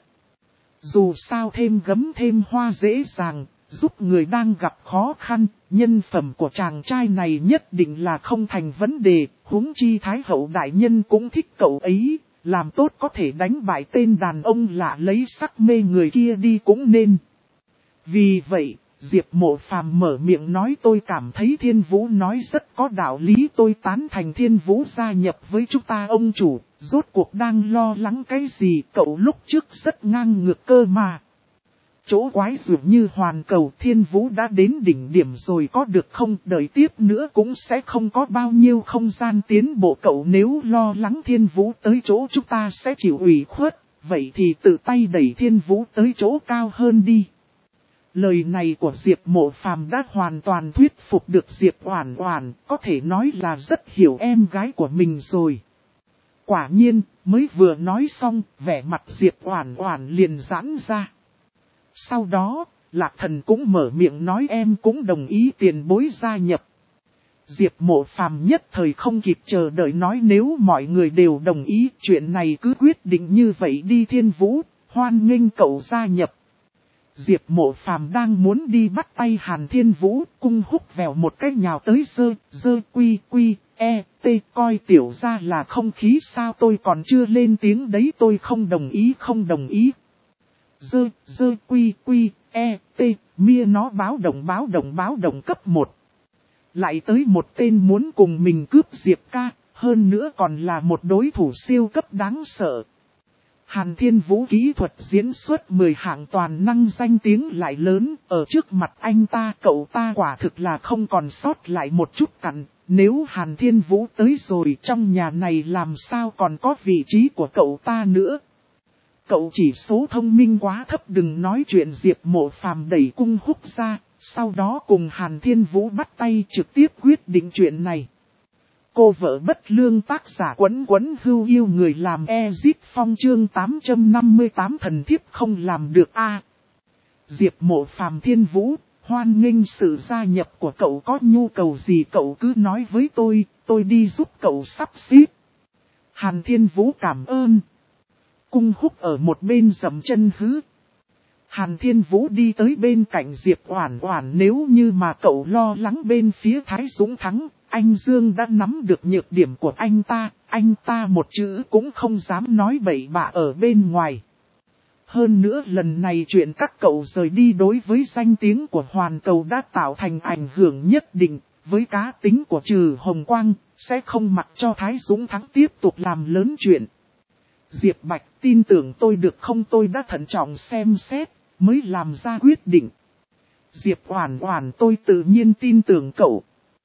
Dù sao thêm gấm thêm hoa dễ dàng, giúp người đang gặp khó khăn, nhân phẩm của chàng trai này nhất định là không thành vấn đề, huống chi Thái hậu đại nhân cũng thích cậu ấy, làm tốt có thể đánh bại tên đàn ông lạ lấy sắc mê người kia đi cũng nên. Vì vậy, Diệp Mộ Phàm mở miệng nói, tôi cảm thấy Thiên Vũ nói rất có đạo lý, tôi tán thành Thiên Vũ gia nhập với chúng ta ông chủ, rốt cuộc đang lo lắng cái gì, cậu lúc trước rất ngang ngược cơ mà. Chỗ quái dường như hoàn cầu, Thiên Vũ đã đến đỉnh điểm rồi có được không, đợi tiếp nữa cũng sẽ không có bao nhiêu không gian tiến bộ, cậu nếu lo lắng Thiên Vũ tới chỗ chúng ta sẽ chịu ủy khuất, vậy thì tự tay đẩy Thiên Vũ tới chỗ cao hơn đi. Lời này của Diệp Mộ Phàm đã hoàn toàn thuyết phục được Diệp Oản Oản, có thể nói là rất hiểu em gái của mình rồi. Quả nhiên, mới vừa nói xong, vẻ mặt Diệp Oản Oản liền giãn ra. Sau đó, Lạc Thần cũng mở miệng nói em cũng đồng ý tiền bối gia nhập. Diệp Mộ Phàm nhất thời không kịp chờ đợi nói nếu mọi người đều đồng ý, chuyện này cứ quyết định như vậy đi. Thiên Vũ, hoan nghênh cậu gia nhập. Diệp Mộ Phàm đang muốn đi bắt tay Hàn Thiên Vũ, cung húc vèo một cái nhào tới t coi tiểu ra là không khí sao, tôi còn chưa lên tiếng đấy, tôi không đồng ý không đồng ý. Mia nó báo động cấp 1. Lại tới một tên muốn cùng mình cướp Diệp ca, hơn nữa còn là một đối thủ siêu cấp đáng sợ. Hàn Thiên Vũ kỹ thuật diễn xuất 10 hạng toàn năng, danh tiếng lại lớn, ở trước mặt anh ta cậu ta quả thực là không còn sót lại một chút cặn. Nếu Hàn Thiên Vũ tới rồi trong nhà này làm sao còn có vị trí của cậu ta nữa. Cậu chỉ số thông minh quá thấp, đừng nói chuyện. Diệp Mộ Phàm đẩy cung húc ra, sau đó cùng Hàn Thiên Vũ bắt tay trực tiếp quyết định chuyện này. Cô vợ bất lương, tác giả Quấn Quấn Hưu Yêu người làm Ezit Phong, chương 858 thần thiếp không làm được a. Diệp Mộ Phàm, Thiên Vũ, hoan nghênh sự gia nhập của cậu, có nhu cầu gì cậu cứ nói với tôi đi giúp cậu sắp xếp. Hàn Thiên Vũ cảm ơn. Cung húc ở một bên dậm chân hứ. Hàn Thiên Vũ đi tới bên cạnh Diệp Oản Oản, nếu như mà cậu lo lắng bên phía Thái Dũng Thắng, anh Dương đã nắm được nhược điểm của anh ta một chữ cũng không dám nói bậy bạ ở bên ngoài. Hơn nữa lần này chuyện các cậu rời đi đối với danh tiếng của hoàn cầu đã tạo thành ảnh hưởng nhất định, với cá tính của Trừ Hồng Quang, sẽ không mặc cho Thái Dũng Thắng tiếp tục làm lớn chuyện. Diệp Bạch, tin tưởng tôi được không, tôi đã thận trọng xem xét, mới làm ra quyết định. Diệp Oản Oản, tôi tự nhiên tin tưởng cậu.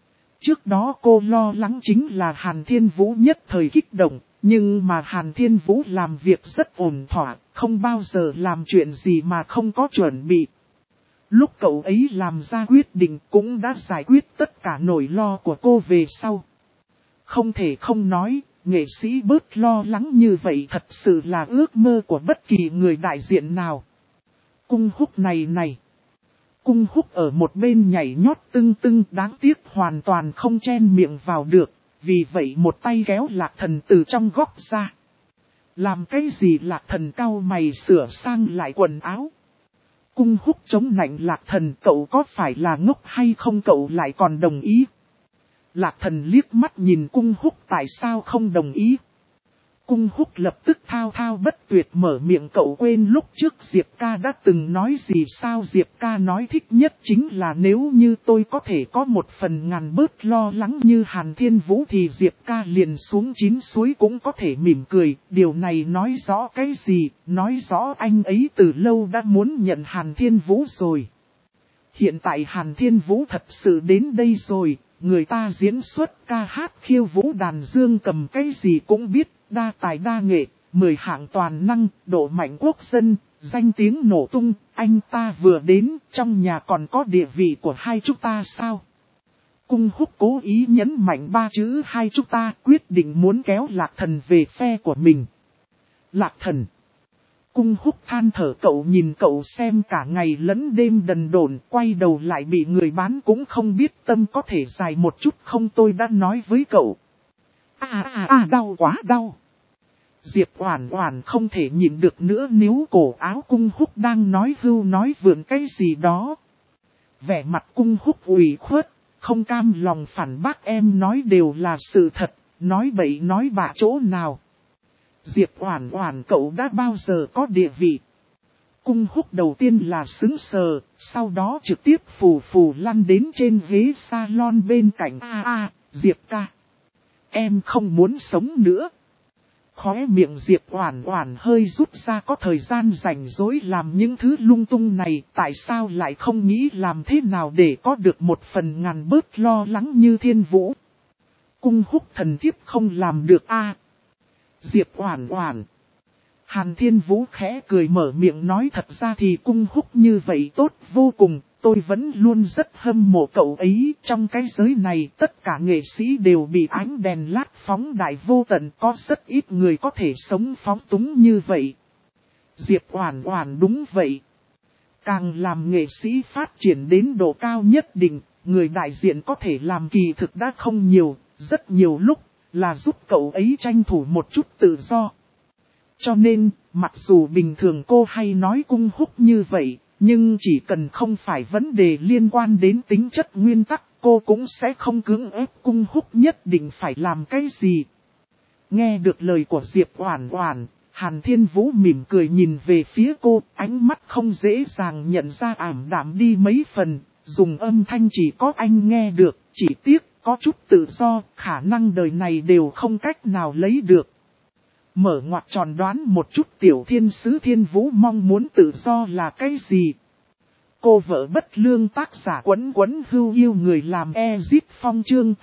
Trước đó cô lo lắng chính là Hàn Thiên Vũ nhất thời kích động, nhưng mà Hàn Thiên Vũ làm việc rất ổn thỏa, không bao giờ làm chuyện gì mà không có chuẩn bị. Lúc cậu ấy làm ra quyết định cũng đã giải quyết tất cả nỗi lo của cô về sau. Không thể không nói, nghệ sĩ bớt lo lắng như vậy thật sự là ước mơ của bất kỳ người đại diện nào. Cung Húc này. Cung Húc ở một bên nhảy nhót tưng tưng, đáng tiếc hoàn toàn không chen miệng vào được, vì vậy một tay kéo Lạc Thần từ trong góc ra. Làm cái gì? Lạc Thần cau mày sửa sang lại quần áo. Cung Húc chống nạnh Lạc Thần, cậu có phải là ngốc hay không, cậu lại còn đồng ý? Lạc Thần liếc mắt nhìn Cung Húc, tại sao không đồng ý? Cung Húc lập tức thao thao bất tuyệt mở miệng, cậu quên lúc trước Diệp ca đã từng nói gì sao? Diệp ca nói thích nhất chính là nếu như tôi có thể có một phần ngàn bớt lo lắng như Hàn Thiên Vũ thì Diệp ca liền xuống 9 suối cũng có thể mỉm cười. Điều này nói rõ cái gì? Nói rõ anh ấy từ lâu đã muốn nhận Hàn Thiên Vũ rồi. Hiện tại Hàn Thiên Vũ thật sự đến đây rồi, người ta diễn xuất ca hát khiêu vũ đàn dương cầm cái gì cũng biết. Đa tài đa nghệ, 10 hạng toàn năng, độ mạnh quốc dân, danh tiếng nổ tung, anh ta vừa đến, trong nhà còn có địa vị của hai chúng ta sao? Cung Húc cố ý nhấn mạnh 3 chữ hai chúng ta, quyết định muốn kéo Lạc Thần về phe của mình. Lạc Thần. Cung Húc than thở, cậu nhìn cậu xem cả ngày lẫn đêm đần độn, quay đầu lại bị người bán cũng không biết tâm có thể dài một chút không, tôi đã nói với cậu. Đau quá đau. Diệp Oản Oản không thể nhịn được nữa, níu cổ áo Cung Húc đang nói hưu nói vượn cái gì đó. Vẻ mặt Cung Húc ủy khuất, không cam lòng phản bác, em nói đều là sự thật, nói bậy nói bạ chỗ nào. Diệp Oản Oản, cậu đã bao giờ có địa vị? Cung Húc đầu tiên là sững sờ, sau đó trực tiếp phù phù lăn đến trên ghế salon bên cạnh. Diệp ca, em không muốn sống nữa. Khóe miệng Diệp Oản Oản hơi rút ra, có thời gian rảnh rỗi làm những thứ lung tung này, tại sao lại không nghĩ làm thế nào để có được một phần ngàn bớt lo lắng như Thiên Vũ. Cung Húc thần thiếp không làm được Diệp Oản Oản. Hàn Thiên Vũ khẽ cười mở miệng nói, thật ra thì Cung Húc như vậy tốt vô cùng, tôi vẫn luôn rất hâm mộ cậu ấy. Trong cái giới này tất cả nghệ sĩ đều bị ánh đèn lát phóng đại vô tận, có rất ít người có thể sống phóng túng như vậy. Diệp Oản Oản, đúng vậy. Càng làm nghệ sĩ phát triển đến độ cao nhất định, người đại diện có thể làm kỳ thực đã không nhiều, rất nhiều lúc là giúp cậu ấy tranh thủ một chút tự do. Cho nên, mặc dù bình thường cô hay nói Cung Húc như vậy, nhưng chỉ cần không phải vấn đề liên quan đến tính chất nguyên tắc, cô cũng sẽ không cưỡng ép Cung Húc nhất định phải làm cái gì. Nghe được lời của Diệp Oản Oản, Hàn Thiên Vũ mỉm cười nhìn về phía cô, ánh mắt không dễ dàng nhận ra ảm đạm đi mấy phần, dùng âm thanh chỉ có anh nghe được, chỉ tiếc có chút tự do, khả năng đời này đều không cách nào lấy được. Mở ngoặc tròn, đoán một chút tiểu thiên sứ Thiên Vũ mong muốn tự do là cái gì? Cô vợ bất lương, tác giả Quấn Quấn Hưu yêu người làm Ezip Phong, chương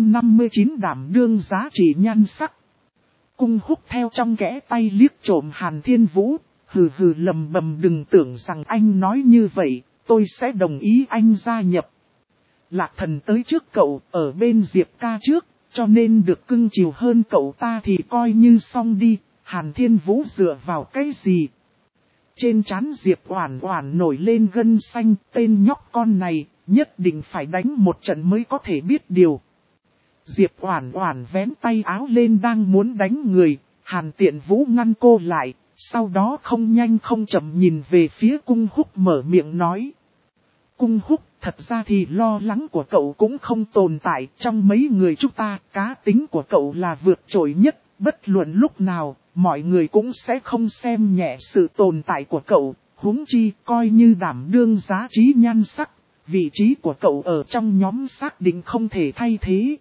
859 đảm đương giá trị nhan sắc. Cung Húc theo trong kẽ tay liếc trộm Hàn Thiên Vũ, hừ hừ lầm bầm, đừng tưởng rằng anh nói như vậy, tôi sẽ đồng ý anh gia nhập. Lạc Thần tới trước cậu, ở bên Diệp ca trước, cho nên được cưng chiều hơn cậu ta thì coi như xong đi. Hàn Thiên Vũ dựa vào cái gì? Trên trán Diệp Oản Oản nổi lên gân xanh, tên nhóc con này, nhất định phải đánh một trận mới có thể biết điều. Diệp Oản Oản vén tay áo lên đang muốn đánh người, Hàn Tiện Vũ ngăn cô lại, sau đó không nhanh không chậm nhìn về phía Cung Húc mở miệng nói. Cung Húc, thật ra thì lo lắng của cậu cũng không tồn tại, trong mấy người chúng ta, cá tính của cậu là vượt trội nhất, bất luận lúc nào, mọi người cũng sẽ không xem nhẹ sự tồn tại của cậu, huống chi coi như đảm đương giá trị nhan sắc, vị trí của cậu ở trong nhóm xác định không thể thay thế.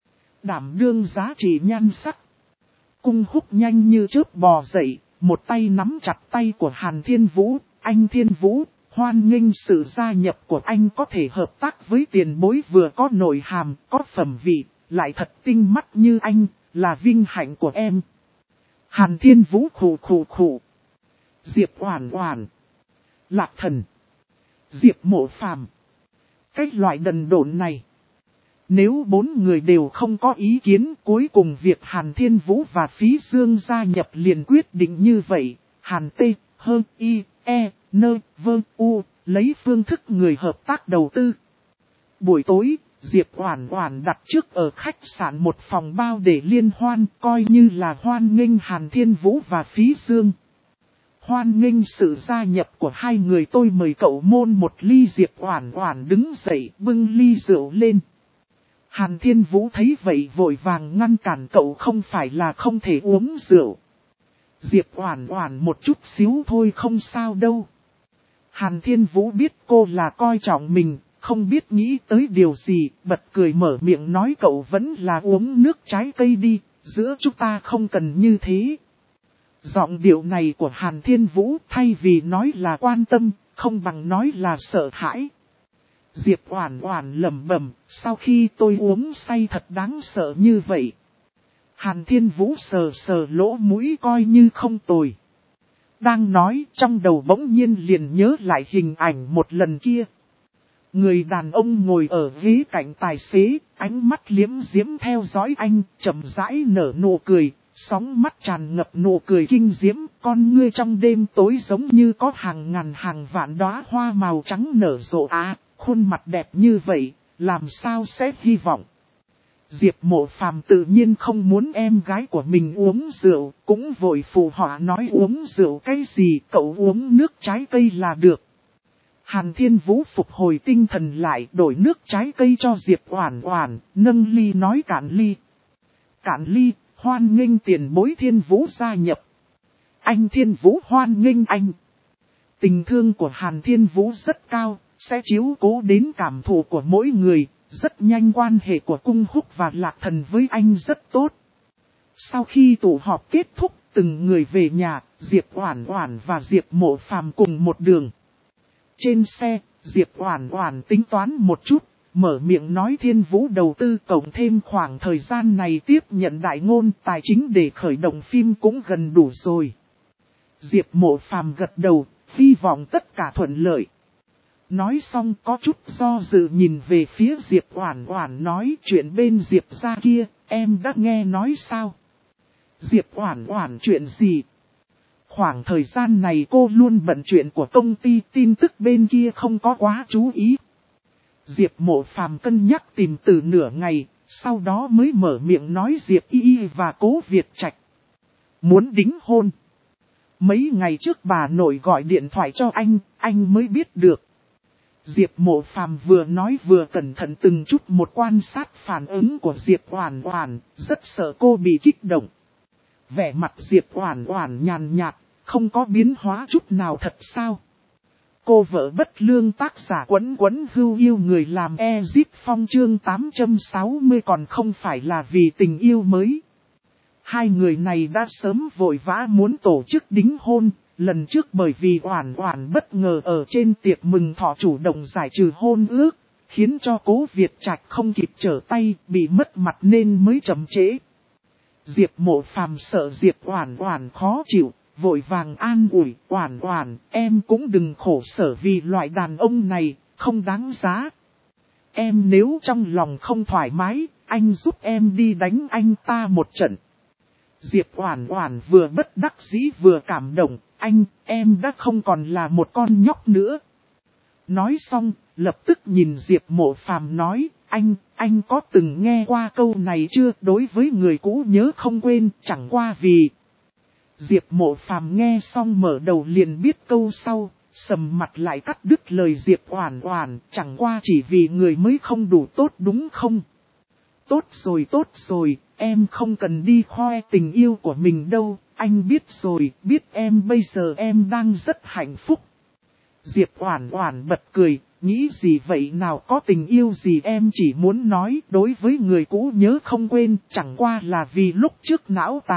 Đảm đương giá trị nhan sắc. Cung Húc nhanh như chớp bò dậy, một tay nắm chặt tay của Hàn Thiên Vũ, anh Thiên Vũ, Hoan nghênh sự gia nhập của anh, có thể hợp tác với tiền bối vừa có nội hàm, có phẩm vị, lại thật tinh mắt như anh, là vinh hạnh của em. Hàn Thiên Vũ khụ khụ khụ. Diệp Oản Oản, Lạc Thần, Diệp Mộ Phàm. Cái loại đần độn này. Nếu 4 người đều không có ý kiến, cuối cùng việc Hàn Thiên Vũ và Phí Dương gia nhập liền quyết định như vậy. Hàn T, H, I, E, N, V, U, lấy phương thức người hợp tác đầu tư. Buổi tối, Diệp Oản Oản đặt trước ở khách sạn một phòng bao để liên hoan, coi như là hoan nghênh Hàn Thiên Vũ và Phí Dương. Hoan nghênh sự gia nhập của hai người, tôi mời cậu môn một ly. Diệp Oản Oản đứng dậy bưng ly rượu lên. Hàn Thiên Vũ thấy vậy vội vàng ngăn cản, cậu không phải là không thể uống rượu. Diệp Oản Oản một chút xíu thôi, không sao đâu. Hàn Thiên Vũ biết cô là coi trọng mình, không biết nghĩ tới điều gì, bật cười mở miệng nói, cậu vẫn là uống nước trái cây đi, giữa chúng ta không cần như thế. Giọng điệu này của Hàn Thiên Vũ thay vì nói là quan tâm, không bằng nói là sợ hãi. Diệp Oản Oản lẩm bẩm, sau khi tôi uống say thật đáng sợ như vậy. Hàn Thiên Vũ sờ sờ lỗ mũi coi như không tồi. Đang nói, trong đầu bỗng nhiên liền nhớ lại hình ảnh một lần kia. Người đàn ông ngồi ở ghế cạnh tài xế, ánh mắt liếm diễm theo dõi anh, chậm rãi nở nụ cười, sóng mắt tràn ngập nụ cười kinh diễm, con ngươi trong đêm tối giống như có hàng ngàn hàng vạn đóa hoa màu trắng nở rộ. Khuôn mặt đẹp như vậy, làm sao sẽ hy vọng. Diệp Mộ Phàm tự nhiên không muốn em gái của mình uống rượu, cũng vội phụ họa nói uống rượu cái gì, cậu uống nước trái cây là được. Hàn Thiên Vũ phục hồi tinh thần lại, đổi nước trái cây cho Diệp Oản Oản, nâng ly nói cạn ly. Cạn ly, hoan nghênh tiền bối Thiên Vũ gia nhập. Anh Thiên Vũ hoan nghênh anh. Tình thương của Hàn Thiên Vũ rất cao, sẽ chiếu cố đến cảm thụ của mỗi người. Rất nhanh quan hệ của Cung Húc và Lạc Thần với anh rất tốt. Sau khi tụ họp kết thúc, từng người về nhà, Diệp Oản Oản và Diệp Mộ Phàm cùng một đường. Trên xe, Diệp Oản Oản tính toán một chút, mở miệng nói Thiên Vũ đầu tư cộng thêm khoảng thời gian này tiếp nhận đại ngôn tài chính để khởi động phim cũng gần đủ rồi. Diệp Mộ Phàm gật đầu, hy vọng tất cả thuận lợi. Nói xong có chút do dự nhìn về phía Diệp Oản Oản nói, chuyện bên Diệp gia kia, em đã nghe nói sao? Diệp Oản Oản chuyện gì? Khoảng thời gian này cô luôn bận chuyện của công ty, tin tức bên kia không có quá chú ý. Diệp Mộ Phàm cân nhắc tìm từ nửa ngày, sau đó mới mở miệng nói Diệp Y và Cố Việt Trạch muốn đính hôn. Mấy ngày trước bà nội gọi điện thoại cho anh mới biết được. Diệp Mộ Phàm vừa nói vừa cẩn thận từng chút một quan sát phản ứng của Diệp Oản Oản, rất sợ cô bị kích động. Vẻ mặt Diệp Oản Oản nhàn nhạt, không có biến hóa chút nào thật sao? Cô vợ bất lương tác giả Quấn Quấn hưu yêu người làm Ezip Phong chương 860 còn không phải là vì tình yêu mới. Hai người này đã sớm vội vã muốn tổ chức đính hôn. Lần trước bởi vì Oản Oản bất ngờ ở trên tiệc mừng thọ chủ động giải trừ hôn ước, khiến cho Cố Việt Trạch không kịp trở tay, bị mất mặt nên mới chậm trễ. Diệp Mộ Phàm sợ Diệp Oản Oản khó chịu, vội vàng an ủi, Oản Oản, em cũng đừng khổ sở vì loại đàn ông này, không đáng giá. Em nếu trong lòng không thoải mái, anh giúp em đi đánh anh ta một trận. Diệp Oản Oản vừa bất đắc dĩ vừa cảm động, em đã không còn là một con nhóc nữa. Nói xong, lập tức nhìn Diệp Mộ Phàm nói, anh có từng nghe qua câu này chưa, đối với người cũ nhớ không quên, chẳng qua vì. Diệp Mộ Phàm nghe xong mở đầu liền biết câu sau, sầm mặt lại cắt đứt lời Diệp Oản Oản, chẳng qua chỉ vì người mới không đủ tốt đúng không? Tốt rồi, em không cần đi khoe tình yêu của mình đâu, anh biết rồi, biết em bây giờ em đang rất hạnh phúc. Diệp Oản Oản bật cười, nghĩ gì vậy nào có tình yêu gì, em chỉ muốn nói đối với người cũ nhớ không quên, chẳng qua là vì lúc trước não tàn,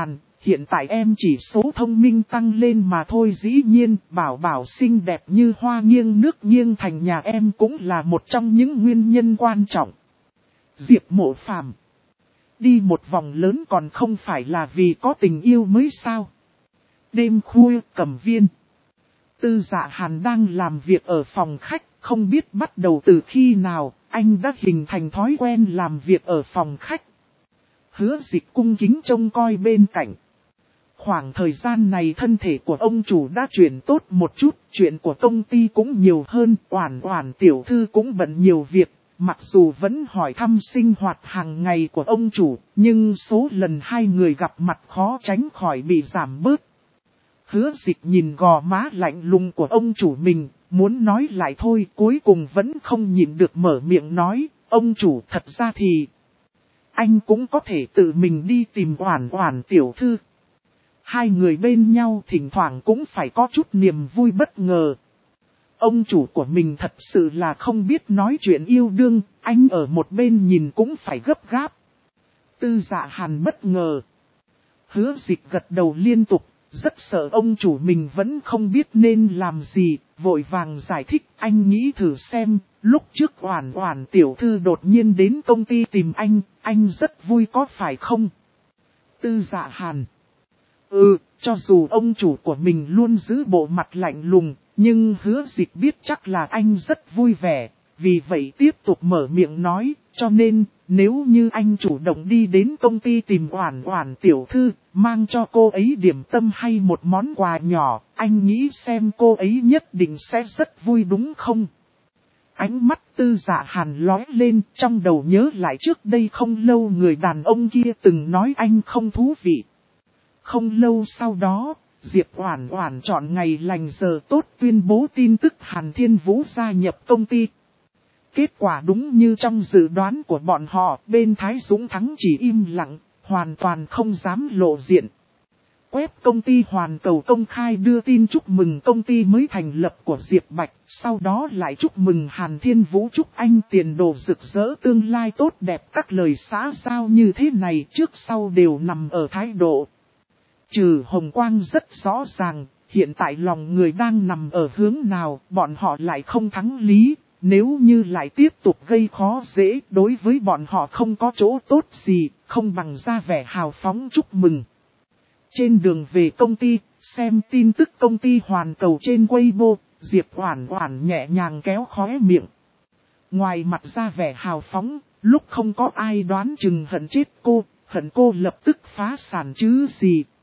hiện tại em chỉ số thông minh tăng lên mà thôi, dĩ nhiên Bảo Bảo xinh đẹp như hoa nghiêng nước nghiêng thành nhà em cũng là một trong những nguyên nhân quan trọng. Diệp Mộ Phàm đi một vòng lớn còn không phải là vì có tình yêu mới sao? Đêm khuya Cẩm Viên. Tư Dạ Hàn đang làm việc ở phòng khách, không biết bắt đầu từ khi nào, anh đã hình thành thói quen làm việc ở phòng khách. Hứa Dịch cung kính trông coi bên cạnh. Khoảng thời gian này thân thể của ông chủ đã chuyển tốt một chút, chuyện của công ty cũng nhiều hơn, Oản Oản tiểu thư cũng bận nhiều việc. Mặc dù vẫn hỏi thăm sinh hoạt hàng ngày của ông chủ, nhưng số lần hai người gặp mặt khó tránh khỏi bị giảm bớt. Hứa Dịch nhìn gò má lạnh lùng của ông chủ mình, muốn nói lại thôi, cuối cùng vẫn không nhịn được mở miệng nói, ông chủ thật ra thì anh cũng có thể tự mình đi tìm Oản Oản tiểu thư. Hai người bên nhau thỉnh thoảng cũng phải có chút niềm vui bất ngờ. Ông chủ của mình thật sự là không biết nói chuyện yêu đương, anh ở một bên nhìn cũng phải gấp gáp. Tư Dạ Hàn bất ngờ. Hứa Dịch gật đầu liên tục, rất sợ ông chủ mình vẫn không biết nên làm gì, vội vàng giải thích, anh nghĩ thử xem, lúc trước Oản Oản tiểu thư đột nhiên đến công ty tìm anh rất vui có phải không? Tư Dạ Hàn. Cho dù ông chủ của mình luôn giữ bộ mặt lạnh lùng, nhưng Hứa Dịch biết chắc là anh rất vui vẻ, vì vậy tiếp tục mở miệng nói, cho nên, nếu như anh chủ động đi đến công ty tìm Oản Oản tiểu thư, mang cho cô ấy điểm tâm hay một món quà nhỏ, anh nghĩ xem cô ấy nhất định sẽ rất vui đúng không? Ánh mắt Tư Dạ Hàn lóe lên, trong đầu nhớ lại trước đây không lâu người đàn ông kia từng nói anh không thú vị. Không lâu sau đó, Diệp Oản Oản chọn ngày lành giờ tốt tuyên bố tin tức Hàn Thiên Vũ gia nhập công ty. Kết quả đúng như trong dự đoán của bọn họ, bên Thái Dũng Thắng chỉ im lặng, hoàn toàn không dám lộ diện. Web công ty Hoàn Cầu công khai đưa tin chúc mừng công ty mới thành lập của Diệp Bạch, sau đó lại chúc mừng Hàn Thiên Vũ, chúc anh tiền đồ rực rỡ, tương lai tốt đẹp. Các lời xã giao như thế này trước sau đều nằm ở thái độ. Trừ hồng quang rất rõ ràng, hiện tại lòng người đang nằm ở hướng nào, bọn họ lại không thắng lý, nếu như lại tiếp tục gây khó dễ, đối với bọn họ không có chỗ tốt gì, không bằng ra vẻ hào phóng chúc mừng. Trên đường về công ty, xem tin tức công ty Hoàn Cầu trên Weibo, Diệp Oản Oản nhẹ nhàng kéo khóe miệng. Ngoài mặt ra vẻ hào phóng, lúc không có ai đoán chừng hận chết cô, hận cô lập tức phá sản chứ gì.